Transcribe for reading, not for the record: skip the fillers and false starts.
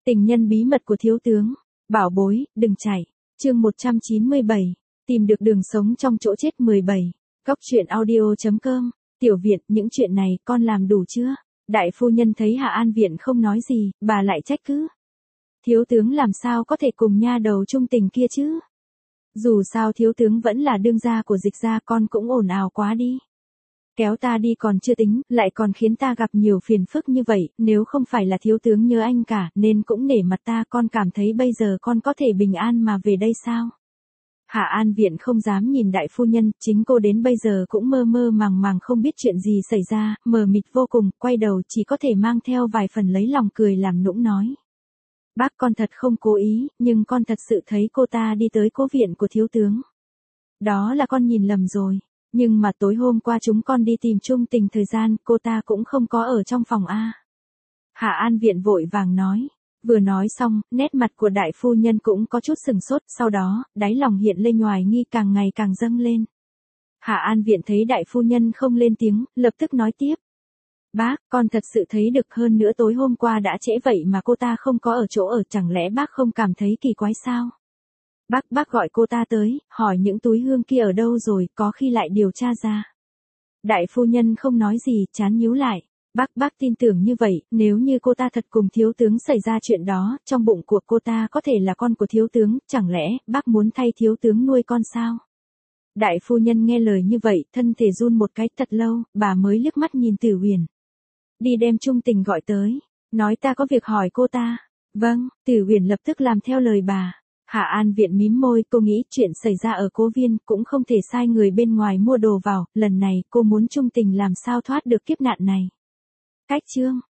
Tình nhân bí mật của thiếu tướng. Bảo bối, đừng chạy. Chương 197. Tìm được đường sống trong chỗ chết 17. Góc truyện audio.com. Tiểu Viện, những chuyện này con làm đủ chưa? Đại phu nhân thấy Hạ An Viện không nói gì, bà lại trách cứ. Thiếu tướng làm sao có thể cùng nha đầu trung tình kia chứ? Dù sao thiếu tướng vẫn là đương gia của Dịch gia, con cũng ồn ào quá đi. Kéo ta đi còn chưa tính, lại còn khiến ta gặp nhiều phiền phức như vậy, nếu không phải là thiếu tướng nhớ anh cả, nên cũng nể mặt ta, con cảm thấy bây giờ con có thể bình an mà về đây sao? Hạ An Viện không dám nhìn đại phu nhân, chính cô đến bây giờ cũng mơ mơ màng màng không biết chuyện gì xảy ra, mờ mịt vô cùng, quay đầu chỉ có thể mang theo vài phần lấy lòng cười làm nũng nói. Bác, con thật không cố ý, nhưng con thật sự thấy cô ta đi tới cố viện của thiếu tướng. Đó là con nhìn lầm rồi. Nhưng mà tối hôm qua chúng con đi tìm Trung Tình thời gian, cô ta cũng không có ở trong phòng A. Hạ An Viện vội vàng nói. Vừa nói xong, nét mặt của đại phu nhân cũng có chút sừng sốt, sau đó, đáy lòng hiện lên hoài nghi càng ngày càng dâng lên. Hạ An Viện thấy đại phu nhân không lên tiếng, lập tức nói tiếp. Bác, con thật sự thấy được, hơn nữa tối hôm qua đã trễ vậy mà cô ta không có ở chỗ ở, chẳng lẽ bác không cảm thấy kỳ quái sao? Bác gọi cô ta tới, hỏi những túi hương kia ở đâu rồi, có khi lại điều tra ra. Đại phu nhân không nói gì, chán nhíu lại. Bác tin tưởng như vậy, nếu như cô ta thật cùng thiếu tướng xảy ra chuyện đó, trong bụng của cô ta có thể là con của thiếu tướng, chẳng lẽ bác muốn thay thiếu tướng nuôi con sao? Đại phu nhân nghe lời như vậy, thân thể run một cái, thật lâu, bà mới liếc mắt nhìn Tử Huyền. Đi đem Trung Tình gọi tới, nói ta có việc hỏi cô ta. Vâng, Tử Huyền lập tức làm theo lời bà. Hạ An Viện mím môi, cô nghĩ chuyện xảy ra ở Cố Viên cũng không thể sai người bên ngoài mua đồ vào, lần này cô muốn Trung Tình làm sao thoát được kiếp nạn này. Cách chương